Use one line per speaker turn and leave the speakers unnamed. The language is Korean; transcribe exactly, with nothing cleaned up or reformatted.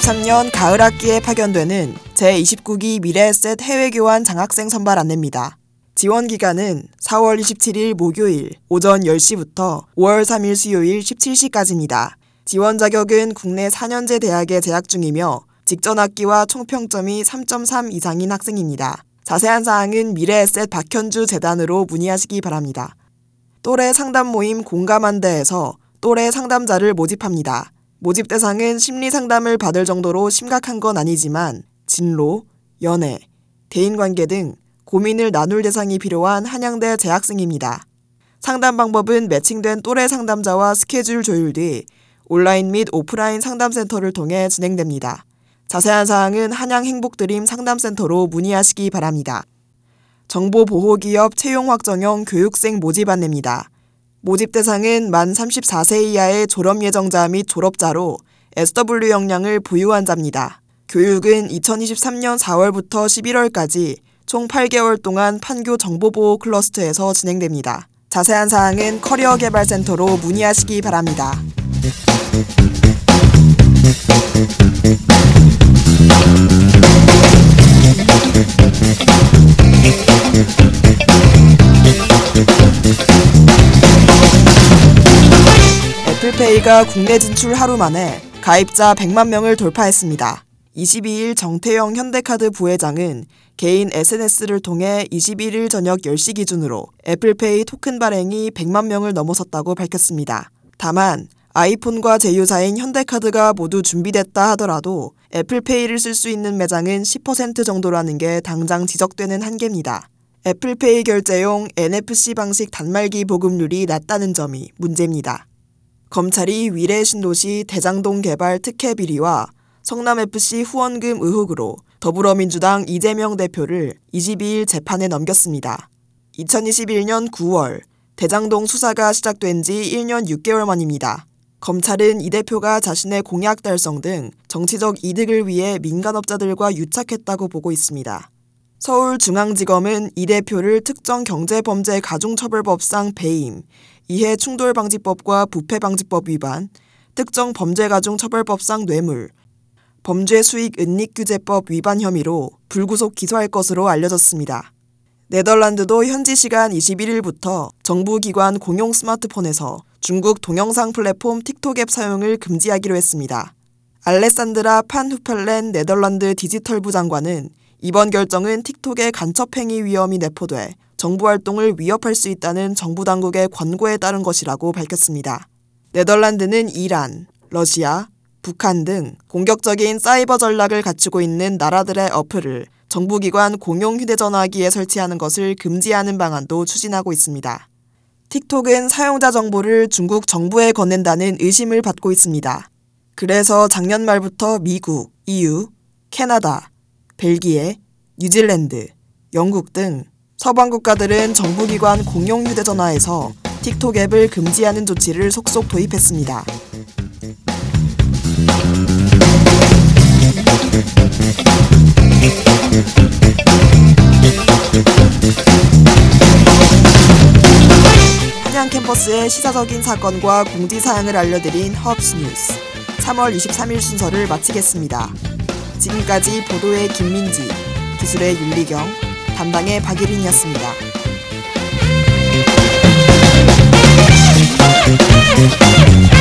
이천이십삼 년 가을 학기에 파견되는 제이십구 기 미래에셋 해외교환 장학생 선발 안내입니다. 지원 기간은 사월 이십칠일 목요일 오전 열 시부터 오월 삼일 수요일 십칠 시까지입니다. 지원 자격은 국내 사 년제 대학에 재학 중이며 직전 학기와 총평점이 삼 점 삼 이상인 학생입니다. 자세한 사항은 미래에셋 박현주 재단으로 문의하시기 바랍니다. 또래 상담 모임 공감한대에서 또래 상담자를 모집합니다. 모집 대상은 심리 상담을 받을 정도로 심각한 건 아니지만 진로, 연애, 대인관계 등 고민을 나눌 대상이 필요한 한양대 재학생입니다. 상담 방법은 매칭된 또래 상담자와 스케줄 조율 뒤 온라인 및 오프라인 상담센터를 통해 진행됩니다. 자세한 사항은 한양행복드림 상담센터로 문의하시기 바랍니다. 정보보호기업 채용 확정형 교육생 모집 안내입니다. 모집 대상은 만 삼십사 세 이하의 졸업 예정자 및 졸업자로 에스더블유 역량을 보유한 자입니다. 교육은 이천이십삼 년 사월부터 십일월까지 총 팔 개월 동안 판교 정보보호 클러스터에서 진행됩니다. 자세한 사항은 커리어개발센터로 문의하시기 바랍니다. 애플페이가 국내 진출 하루 만에 가입자 백만 명을 돌파했습니다. 이십이일 정태영 현대카드 부회장은 개인 에스엔에스를 통해 이십일일 저녁 열 시 기준으로 애플페이 토큰 발행이 백만 명을 넘어섰다고 밝혔습니다. 다만 아이폰과 제휴사인 현대카드가 모두 준비됐다 하더라도 애플페이를 쓸 수 있는 매장은 십 퍼센트 정도라는 게 당장 지적되는 한계입니다. 애플페이 결제용 엔에프씨 방식 단말기 보급률이 낮다는 점이 문제입니다. 검찰이 위례 신도시 대장동 개발 특혜 비리와 성남에프씨 후원금 의혹으로 더불어민주당 이재명 대표를 이십이일 재판에 넘겼습니다. 이천이십일 년 구월 대장동 수사가 시작된 지 일 년 육 개월 만입니다. 검찰은 이 대표가 자신의 공약 달성 등 정치적 이득을 위해 민간업자들과 유착했다고 보고 있습니다. 서울중앙지검은 이 대표를 특정경제범죄 가중처벌법상 배임, 이해충돌방지법과 부패방지법 위반, 특정범죄가중처벌법상 뇌물, 범죄수익은닉규제법 위반 혐의로 불구속 기소할 것으로 알려졌습니다. 네덜란드도 현지 시간 이십일일부터 정부기관 공용 스마트폰에서 중국 동영상 플랫폼 틱톡 앱 사용을 금지하기로 했습니다. 알레산드라 판 후펠렌 네덜란드 디지털부 장관은 이번 결정은 틱톡의 간첩행위 위험이 내포돼 정부 활동을 위협할 수 있다는 정부 당국의 권고에 따른 것이라고 밝혔습니다. 네덜란드는 이란, 러시아, 북한 등 공격적인 사이버 전략을 갖추고 있는 나라들의 어플을 정부기관 공용 휴대전화기에 설치하는 것을 금지하는 방안도 추진하고 있습니다. 틱톡은 사용자 정보를 중국 정부에 건넨다는 의심을 받고 있습니다. 그래서 작년 말부터 미국, 이유, 캐나다, 벨기에, 뉴질랜드, 영국 등 서방 국가들은 정부기관 공용 휴대전화에서 틱톡 앱을 금지하는 조치를 속속 도입했습니다. 한양 캠퍼스의 시사적인 사건과 공지사항을 알려드린 허브스 뉴스 삼월 이십삼일 순서를 마치겠습니다. 지금까지 보도의 김민지, 기술의 윤리경, 담당의 박예린이었습니다.
We'll be right back.